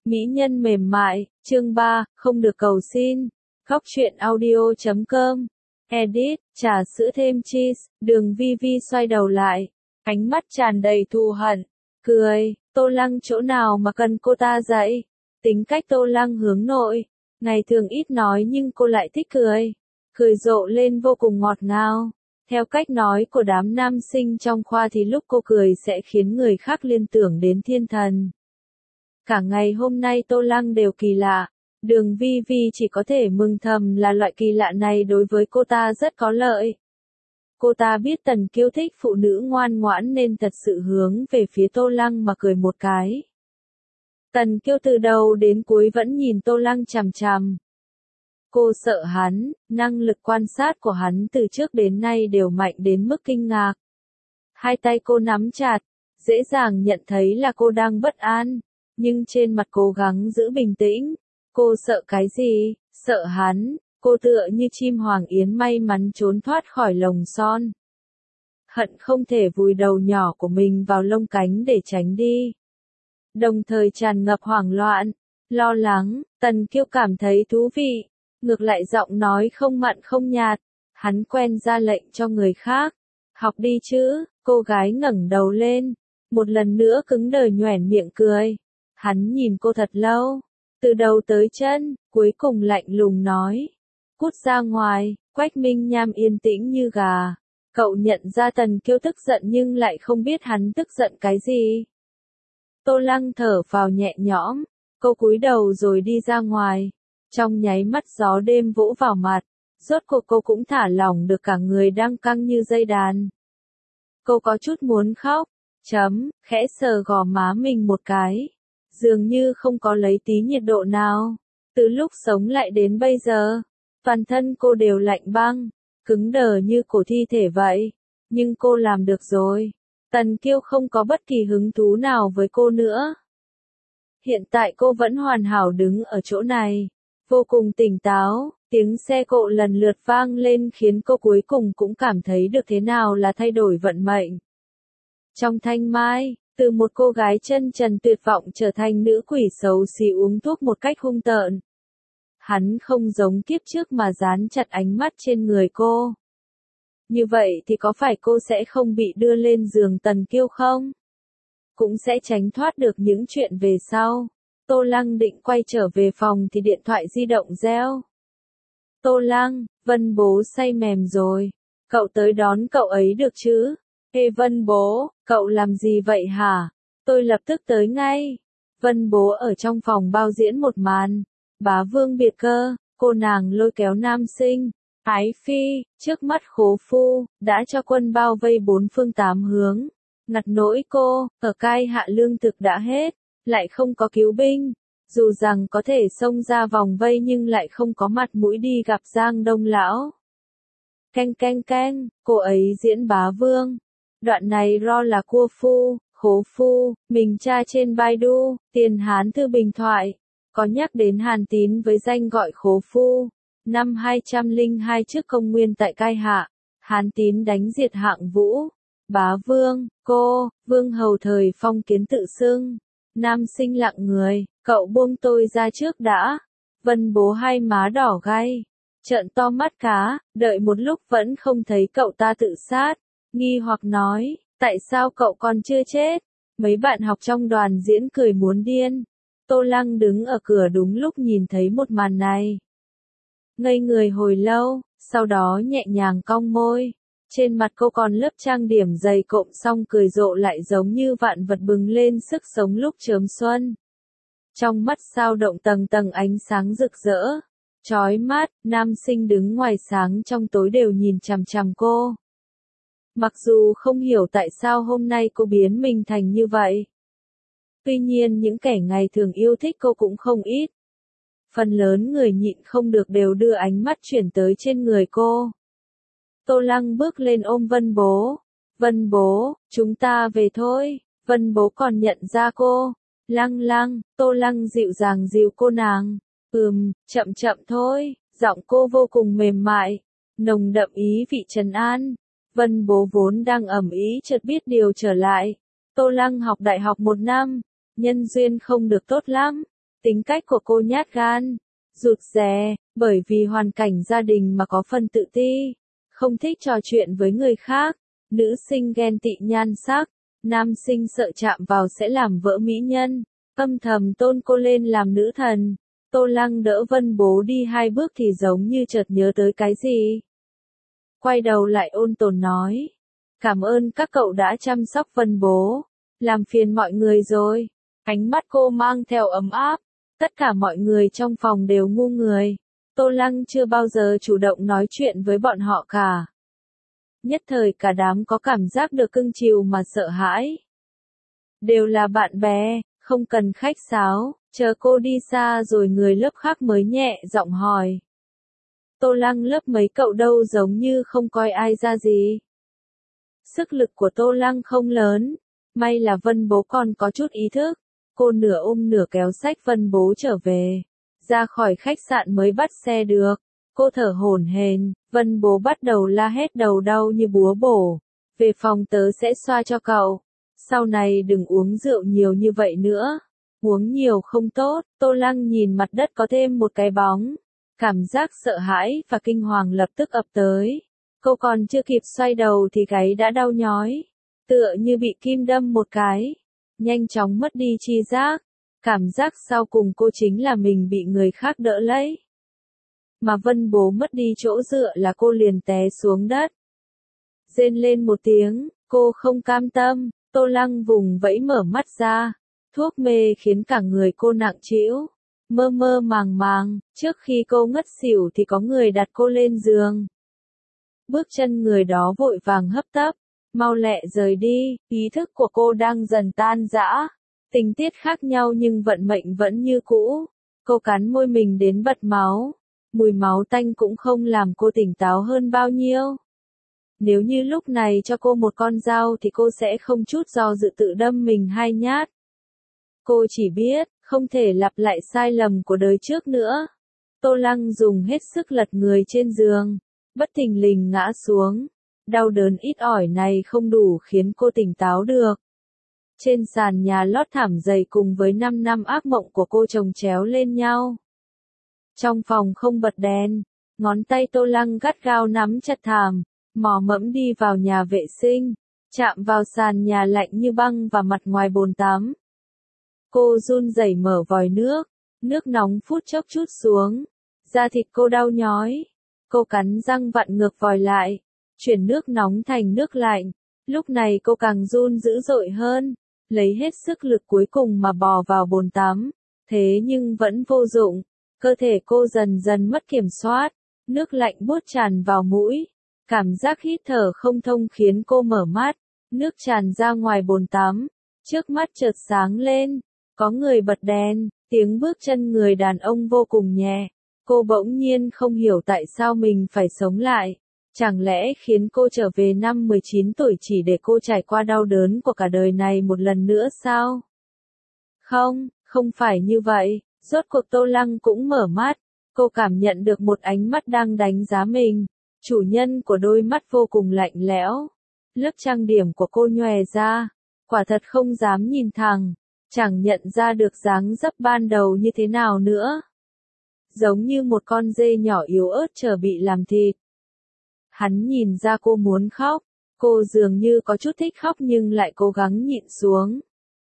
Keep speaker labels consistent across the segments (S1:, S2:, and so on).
S1: Mỹ nhân mềm mại, chương 3, không được cầu xin. Góc truyện audio.com. Edit, trà sữa thêm cheese, Đường Vi Vi xoay đầu lại. Ánh mắt tràn đầy thù hận. Cười, Tô Lăng chỗ nào mà cần cô ta dạy. Tính cách Tô Lăng hướng nội. Ngày thường ít nói nhưng cô lại thích cười. Cười rộ lên vô cùng ngọt ngào. Theo cách nói của đám nam sinh trong khoa thì lúc cô cười sẽ khiến người khác liên tưởng đến thiên thần. Cả ngày hôm nay Tô Lăng đều kỳ lạ. Đường Vi Vi chỉ có thể mừng thầm là loại kỳ lạ này đối với cô ta rất có lợi. Cô ta biết Tần Kiêu thích phụ nữ ngoan ngoãn nên thật sự hướng về phía Tô Lăng mà cười một cái. Tần Kiêu từ đầu đến cuối vẫn nhìn Tô Lăng chằm chằm. Cô sợ hắn, năng lực quan sát của hắn từ trước đến nay đều mạnh đến mức kinh ngạc. Hai tay cô nắm chặt, dễ dàng nhận thấy là cô đang bất an, nhưng trên mặt cố gắng giữ bình tĩnh. Cô sợ cái gì? Sợ hắn. Cô tựa như chim hoàng yến may mắn trốn thoát khỏi lồng son. Hận không thể vùi đầu nhỏ của mình vào lông cánh để tránh đi. Đồng thời tràn ngập hoảng loạn, lo lắng. Tần Kiêu cảm thấy thú vị. Ngược lại giọng nói không mặn không nhạt. Hắn quen ra lệnh cho người khác. Học đi chứ. Cô gái ngẩng đầu lên. Một lần nữa cứng đờ nhoẻn miệng cười. Hắn nhìn cô thật lâu. Từ đầu tới chân, cuối cùng lạnh lùng nói. Cút ra ngoài. Quách Minh Nham yên tĩnh như gà. Cậu nhận ra Tần Kiêu tức giận nhưng lại không biết hắn tức giận cái gì. Tô Lăng thở phào nhẹ nhõm. Cô cúi đầu rồi đi ra ngoài. Trong nháy mắt gió đêm vỗ vào mặt. Rốt cuộc cô cũng thả lỏng được cả người đang căng như dây đàn. Cô có chút muốn khóc. Khẽ sờ gò má mình một cái. Dường như không có lấy tí nhiệt độ nào. Từ lúc sống lại đến bây giờ, toàn thân cô đều lạnh băng, cứng đờ như cổ thi thể vậy. Nhưng cô làm được rồi. Tần Kiêu không có bất kỳ hứng thú nào với cô nữa. Hiện tại cô vẫn hoàn hảo đứng ở chỗ này, vô cùng tỉnh táo. Tiếng xe cộ lần lượt vang lên khiến cô cuối cùng cũng cảm thấy được thế nào là thay đổi vận mệnh. Trong thanh mai, từ một cô gái chân trần tuyệt vọng trở thành nữ quỷ xấu xí uống thuốc một cách hung tợn. Hắn không giống kiếp trước mà dán chặt ánh mắt trên người cô. Như vậy thì có phải cô sẽ không bị đưa lên giường Tần Kiêu không? Cũng sẽ tránh thoát được những chuyện về sau. Tô Lăng định quay trở về phòng thì điện thoại di động reo. Tô Lăng, Vân bố say mềm rồi. Cậu tới đón cậu ấy được chứ? Ê Vân bố, cậu làm gì vậy hả? Tôi lập tức tới ngay. Vân bố ở trong phòng bao diễn một màn. Bá Vương biệt cơ, cô nàng lôi kéo nam sinh. Ái phi, trước mắt khố phu, đã cho quân bao vây bốn phương tám hướng. Ngặt nỗi cô, ở cai hạ lương thực đã hết, lại không có cứu binh. Dù rằng có thể xông ra vòng vây nhưng lại không có mặt mũi đi gặp Giang Đông Lão. Canh canh canh, cô ấy diễn Bá Vương. Đoạn này ro là cua phu, khố phu, mình tra trên Baidu, Tiền Hán Thư Bình Thoại. Có nhắc đến Hàn Tín với danh gọi khố phu. Năm 202 trước công nguyên tại Cai Hạ, Hàn Tín đánh diệt Hạng Vũ. Bá Vương, cô, Vương hầu thời phong kiến tự xưng. Nam sinh lặng người, cậu buông tôi ra trước đã. Vân bố hai má đỏ gay. Trợn to mắt cá, đợi một lúc vẫn không thấy cậu ta tự sát. Nghi hoặc nói, tại sao cậu còn chưa chết? Mấy bạn học trong đoàn diễn cười muốn điên. Tô Lăng đứng ở cửa đúng lúc nhìn thấy một màn này. Ngây người hồi lâu, sau đó nhẹ nhàng cong môi. Trên mặt cô còn lớp trang điểm dày cộm xong cười rộ lại giống như vạn vật bừng lên sức sống lúc chớm xuân. Trong mắt sao động tầng tầng ánh sáng rực rỡ. Chói mắt, nam sinh đứng ngoài sáng trong tối đều nhìn chằm chằm cô. Mặc dù không hiểu tại sao hôm nay cô biến mình thành như vậy. Tuy nhiên những kẻ ngày thường yêu thích cô cũng không ít. Phần lớn người nhịn không được đều đưa ánh mắt chuyển tới trên người cô. Tô Lăng bước lên ôm Vân bố. Vân bố, chúng ta về thôi. Vân bố còn nhận ra cô. Lăng Lăng, Tô Lăng dịu dàng dìu cô nàng. Chậm chậm thôi. Giọng cô vô cùng mềm mại, nồng đậm ý vị trấn an. Vân bố vốn đang ầm ĩ chợt biết điều trở lại. Tô Lăng học đại học 1 năm. Nhân duyên không được tốt lắm. Tính cách của cô nhát gan, rụt rè, bởi vì hoàn cảnh gia đình mà có phần tự ti, không thích trò chuyện với người khác, nữ sinh ghen tị nhan sắc, nam sinh sợ chạm vào sẽ làm vỡ mỹ nhân, âm thầm tôn cô lên làm nữ thần. Tô Lăng đỡ Vân Bố đi 2 bước thì giống như chợt nhớ tới cái gì. Quay đầu lại ôn tồn nói. Cảm ơn các cậu đã chăm sóc Vân Bố. Làm phiền mọi người rồi. Ánh mắt cô mang theo ấm áp. Tất cả mọi người trong phòng đều ngu người. Tô Lăng chưa bao giờ chủ động nói chuyện với bọn họ cả. Nhất thời cả đám có cảm giác được cưng chiều mà sợ hãi. Đều là bạn bè, không cần khách sáo. Chờ cô đi xa rồi người lớp khác mới nhẹ giọng hỏi. Tô Lăng lớp mấy cậu đâu giống như không coi ai ra gì. Sức lực của Tô Lăng không lớn, may là Vân Bố còn có chút ý thức. Cô nửa ôm nửa kéo xách Vân Bố trở về. Ra khỏi khách sạn mới bắt xe được. Cô thở hổn hển, Vân Bố bắt đầu la hét đầu đau như búa bổ. Về phòng tớ sẽ xoa cho cậu. Sau này đừng uống rượu nhiều như vậy nữa. Uống nhiều không tốt. Tô Lăng nhìn mặt đất có thêm một cái bóng. Cảm giác sợ hãi và kinh hoàng lập tức ập tới. Cô còn chưa kịp xoay đầu thì gáy đã đau nhói. Tựa như bị kim đâm một cái. Nhanh chóng mất đi tri giác. Cảm giác sau cùng cô chính là mình bị người khác đỡ lấy. Mà Vân Bố mất đi chỗ dựa là cô liền té xuống đất. Rên lên một tiếng, cô không cam tâm. Tô Lăng vùng vẫy mở mắt ra. Thuốc mê khiến cả người cô nặng trĩu, mơ mơ màng màng, trước khi cô ngất xỉu thì có người đặt cô lên giường. Bước chân người đó vội vàng hấp tấp, mau lẹ rời đi, ý thức của cô đang dần tan rã. Tình tiết khác nhau nhưng vận mệnh vẫn như cũ. Cô cắn môi mình đến bật máu, mùi máu tanh cũng không làm cô tỉnh táo hơn bao nhiêu. Nếu như lúc này cho cô một con dao thì cô sẽ không chút do dự tự đâm mình 2 nhát. Cô chỉ biết, không thể lặp lại sai lầm của đời trước nữa. Tô Lăng dùng hết sức lật người trên giường, bất thình lình ngã xuống. Đau đớn ít ỏi này không đủ khiến cô tỉnh táo được. Trên sàn nhà lót thảm dày cùng với 5 năm ác mộng của cô chồng chéo lên nhau. Trong phòng không bật đèn, ngón tay Tô Lăng gắt gao nắm chặt thảm, mò mẫm đi vào nhà vệ sinh, chạm vào sàn nhà lạnh như băng và mặt ngoài bồn tắm. Cô run rẩy mở vòi nước nóng phút chốc trút xuống, da thịt cô đau nhói. Cô cắn răng vặn ngược vòi lại, chuyển nước nóng thành nước lạnh. Lúc này cô càng run dữ dội hơn, lấy hết sức lực cuối cùng mà bò vào bồn tắm. Thế nhưng vẫn vô dụng, cơ thể cô dần dần mất kiểm soát, nước lạnh buốt tràn vào mũi. Cảm giác hít thở không thông khiến cô mở mắt, nước tràn ra ngoài bồn tắm. Trước mắt chợt sáng lên, có người bật đèn, tiếng bước chân người đàn ông vô cùng nhẹ. Cô bỗng nhiên không hiểu tại sao mình phải sống lại. Chẳng lẽ khiến cô trở về năm 19 tuổi chỉ để cô trải qua đau đớn của cả đời này một lần nữa sao? Không, không phải như vậy. Rốt cuộc Tô Lăng cũng mở mắt. Cô cảm nhận được một ánh mắt đang đánh giá mình. Chủ nhân của đôi mắt vô cùng lạnh lẽo. Lớp trang điểm của cô nhòe ra. Quả thật không dám nhìn thẳng. Chẳng nhận ra được dáng dấp ban đầu như thế nào nữa. Giống như một con dê nhỏ yếu ớt chờ bị làm thịt. Hắn nhìn ra cô muốn khóc. Cô dường như có chút thích khóc nhưng lại cố gắng nhịn xuống.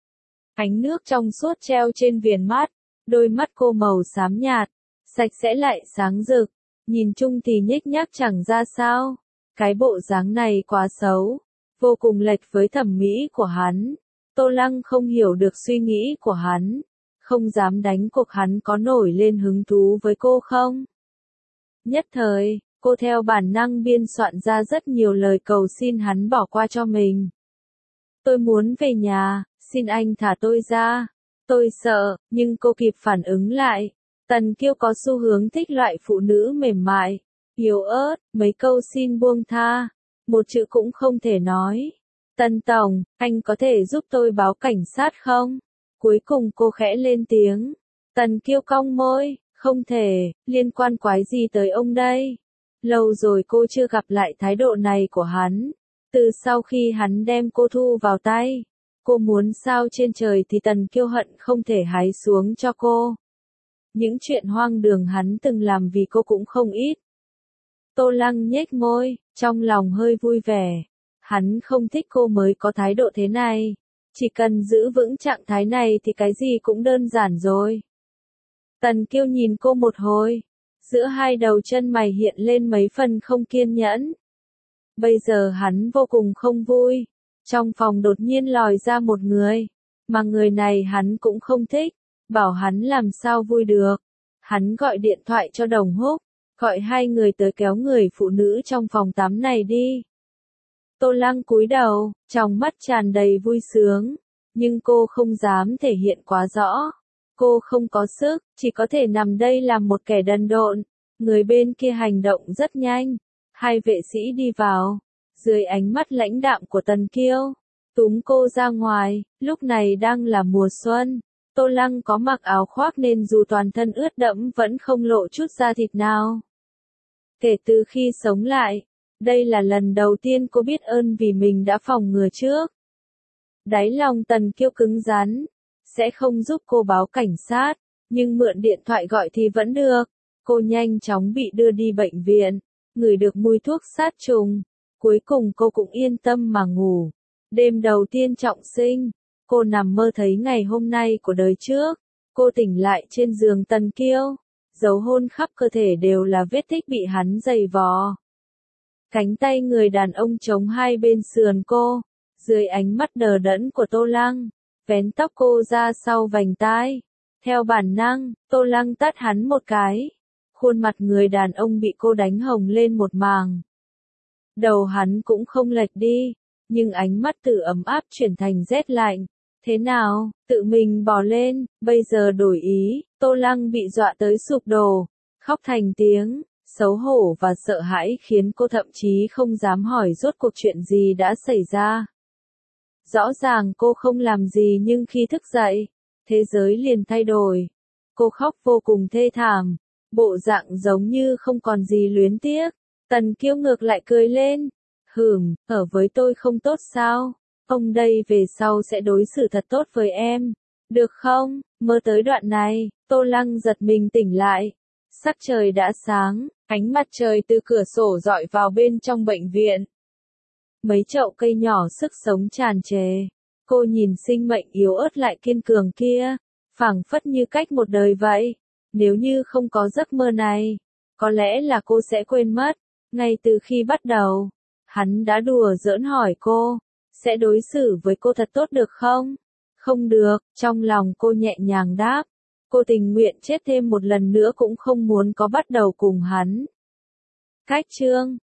S1: Ánh nước trong suốt treo trên viền mắt. Đôi mắt cô màu xám nhạt. Sạch sẽ lại sáng rực. Nhìn chung thì nhếch nhác chẳng ra sao. Cái bộ dáng này quá xấu. Vô cùng lệch với thẩm mỹ của hắn. Tô Lăng không hiểu được suy nghĩ của hắn. Không dám đánh cuộc hắn có nổi lên hứng thú với cô không? Nhất thời, cô theo bản năng biên soạn ra rất nhiều lời cầu xin hắn bỏ qua cho mình. Tôi muốn về nhà, xin anh thả tôi ra. Tôi sợ, nhưng cô kịp phản ứng lại. Tần Kiêu có xu hướng thích loại phụ nữ mềm mại, yếu ớt, mấy câu xin buông tha. Một chữ cũng không thể nói. Tần Tổng, anh có thể giúp tôi báo cảnh sát không? Cuối cùng cô khẽ lên tiếng. Tần Kiêu cong môi, không thể, liên quan quái gì tới ông đây? Lâu rồi cô chưa gặp lại thái độ này của hắn. Từ sau khi hắn đem cô thu vào tay, cô muốn sao trên trời thì Tần Kiêu hận không thể hái xuống cho cô. những chuyện hoang đường hắn từng làm vì cô cũng không ít. Tô Lăng nhếch môi, trong lòng hơi vui vẻ. Hắn không thích cô mới có thái độ thế này. Chỉ cần giữ vững trạng thái này thì cái gì cũng đơn giản rồi. Tần Kiêu nhìn cô một hồi. Giữa hai đầu chân mày hiện lên mấy phần không kiên nhẫn. Bây giờ hắn vô cùng không vui. Trong phòng đột nhiên lòi ra một người. Mà người này hắn cũng không thích. Bảo hắn làm sao vui được. Hắn gọi điện thoại cho Đồng Húc. Gọi hai người tới kéo người phụ nữ trong phòng tắm này đi. Tô Lăng cúi đầu, trong mắt tràn đầy vui sướng. Nhưng cô không dám thể hiện quá rõ. Cô không có sức, chỉ có thể nằm đây làm một kẻ đần độn. Người bên kia hành động rất nhanh. Hai vệ sĩ đi vào. Dưới ánh mắt lãnh đạm của Tần Kiêu. Túm cô ra ngoài, lúc này đang là mùa xuân. Tô Lăng có mặc áo khoác nên dù toàn thân ướt đẫm vẫn không lộ chút da thịt nào. Kể từ khi sống lại, đây là lần đầu tiên cô biết ơn vì mình đã phòng ngừa trước. Đáy lòng Tần Kiêu cứng rắn, sẽ không giúp cô báo cảnh sát, nhưng mượn điện thoại gọi thì vẫn được. Cô nhanh chóng bị đưa đi bệnh viện, ngửi được mùi thuốc sát trùng. Cuối cùng cô cũng yên tâm mà ngủ. Đêm đầu tiên trọng sinh, cô nằm mơ thấy ngày hôm nay của đời trước. Cô tỉnh lại trên giường Tần Kiêu. Dấu hôn khắp cơ thể đều là vết tích bị hắn giày vò. Cánh tay người đàn ông chống hai bên sườn cô. Dưới ánh mắt đờ đẫn của Tô Lăng, vén tóc cô ra sau vành tai. Theo bản năng, Tô Lăng tát hắn một cái. Khuôn mặt người đàn ông bị cô đánh hồng lên một màng. Đầu hắn cũng không lệch đi, nhưng ánh mắt từ ấm áp chuyển thành rét lạnh. Thế nào, tự mình bò lên, bây giờ đổi ý. Tô Lăng bị dọa tới sụp đổ, khóc thành tiếng, xấu hổ và sợ hãi khiến cô thậm chí không dám hỏi rốt cuộc chuyện gì đã xảy ra. Rõ ràng cô không làm gì nhưng khi thức dậy, thế giới liền thay đổi. Cô khóc vô cùng thê thảm, bộ dạng giống như không còn gì luyến tiếc. Tần Kiêu ngược lại cười lên. Ở với tôi không tốt sao? Ông đây về sau sẽ đối xử thật tốt với em. Được không? Mơ tới đoạn này, Tô Lăng giật mình tỉnh lại. Sắc trời đã sáng, ánh mặt trời từ cửa sổ rọi vào bên trong bệnh viện. Mấy chậu cây nhỏ sức sống tràn trề. Cô nhìn sinh mệnh yếu ớt lại kiên cường kia, phảng phất như cách một đời vậy. Nếu như không có giấc mơ này, có lẽ là cô sẽ quên mất. Ngay từ khi bắt đầu, hắn đã đùa giỡn hỏi cô, sẽ đối xử với cô thật tốt được không? Không được, trong lòng cô nhẹ nhàng đáp. Cô tình nguyện chết thêm một lần nữa cũng không muốn có bắt đầu cùng hắn. Cách chương